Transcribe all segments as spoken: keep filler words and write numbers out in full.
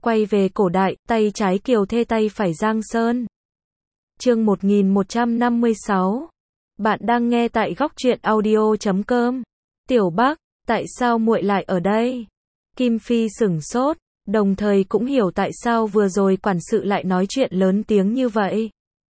Quay về cổ đại, tay trái Kiều Thê tay phải Giang Sơn. Chương một nghìn một trăm năm mươi sáu. Bạn đang nghe tại góc truyện audio chấm com. Tiểu Bắc, tại sao muội lại ở đây? Kim Phi sửng sốt, đồng thời cũng hiểu tại sao vừa rồi quản sự lại nói chuyện lớn tiếng như vậy.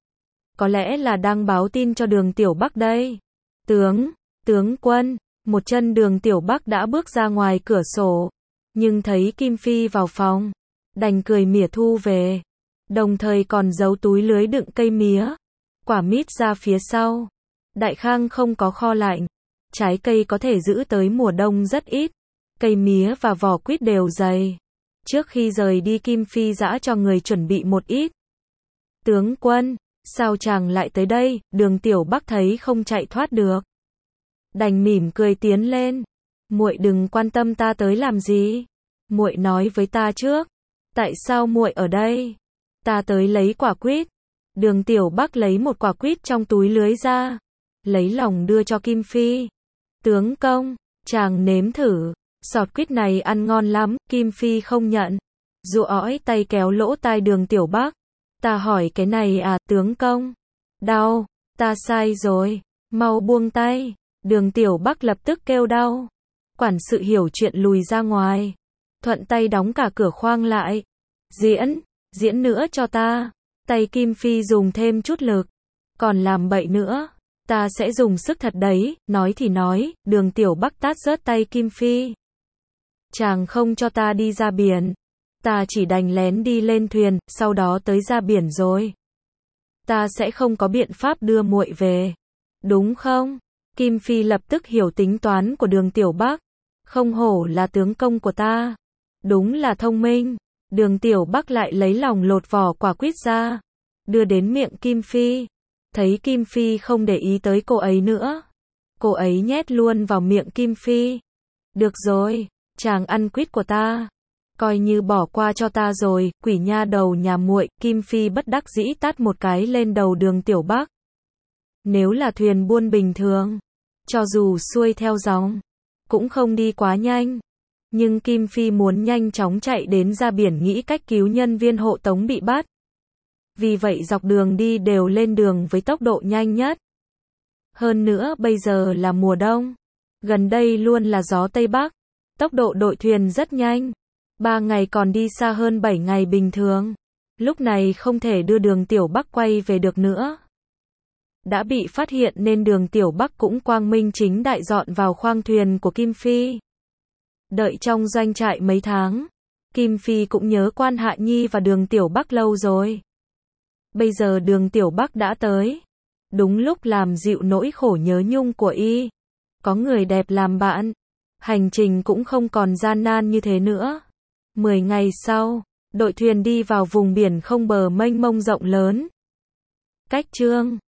Có lẽ là đang báo tin cho Đường Tiểu Bắc đây. Tướng, tướng quân, một chân Đường Tiểu Bắc đã bước ra ngoài cửa sổ, nhưng thấy Kim Phi vào phòng, đành cười mỉa thu về, đồng thời còn giấu túi lưới đựng cây mía, quả mít ra phía sau. Đại Khang không có kho lạnh, trái cây có thể giữ tới mùa đông rất ít, cây mía và vỏ quýt đều dày. Trước khi rời đi Kim Phi giã cho người chuẩn bị một ít. Tướng quân, sao chàng lại tới đây? Đường Tiểu Bắc thấy không chạy thoát được, đành mỉm cười tiến lên. Muội đừng quan tâm ta tới làm gì, muội nói với ta trước, tại sao muội ở đây? Ta tới lấy quả quýt. Đường Tiểu Bắc lấy một quả quýt trong túi lưới ra, lấy lòng đưa cho Kim Phi. Tướng công, chàng nếm thử, sọt quýt này ăn ngon lắm. Kim Phi không nhận, dụ ói tay kéo lỗ tai Đường Tiểu Bắc. Ta hỏi cái này à, tướng công? Đau, ta sai rồi, mau buông tay. Đường Tiểu Bắc lập tức kêu đau. Quản sự hiểu chuyện lùi ra ngoài, thuận tay đóng cả cửa khoang lại. Diễn, diễn nữa cho ta. Tay Kim Phi dùng thêm chút lực, còn làm bậy nữa, ta sẽ dùng sức thật đấy. Nói thì nói, Đường Tiểu Bắc tát rớt tay Kim Phi. Chàng không cho ta đi ra biển, ta chỉ đành lén đi lên thuyền, sau đó tới ra biển rồi. Ta sẽ không có biện pháp đưa muội về, đúng không? Kim Phi lập tức hiểu tính toán của Đường Tiểu Bắc. Không hổ là tướng công của ta, đúng là thông minh. Đường Tiểu Bắc lại lấy lòng lột vỏ quả quýt ra, đưa đến miệng Kim Phi. Thấy Kim Phi không để ý tới cô ấy nữa, cô ấy nhét luôn vào miệng Kim Phi. Được rồi, chàng ăn quýt của ta, coi như bỏ qua cho ta rồi, quỷ nha đầu nhà muội. Kim Phi bất đắc dĩ tát một cái lên đầu Đường Tiểu Bắc. Nếu là thuyền buôn bình thường, cho dù xuôi theo dòng, cũng không đi quá nhanh. Nhưng Kim Phi muốn nhanh chóng chạy đến ra biển, nghĩ cách cứu nhân viên hộ tống bị bắt. Vì vậy dọc đường đi đều lên đường với tốc độ nhanh nhất. Hơn nữa bây giờ là mùa đông, gần đây luôn là gió Tây Bắc, tốc độ đội thuyền rất nhanh. Ba ngày còn đi xa hơn bảy ngày bình thường. Lúc này không thể đưa Đường Tiểu Bắc quay về được nữa. Đã bị phát hiện nên Đường Tiểu Bắc cũng quang minh chính đại dọn vào khoang thuyền của Kim Phi. Đợi trong doanh trại mấy tháng, Kim Phi cũng nhớ Quan Hạ Nhi và Đường Tiểu Bắc lâu rồi. Bây giờ Đường Tiểu Bắc đã tới, đúng lúc làm dịu nỗi khổ nhớ nhung của y. Có người đẹp làm bạn, hành trình cũng không còn gian nan như thế nữa. Mười ngày sau, đội thuyền đi vào vùng biển không bờ mênh mông rộng lớn. Cách chương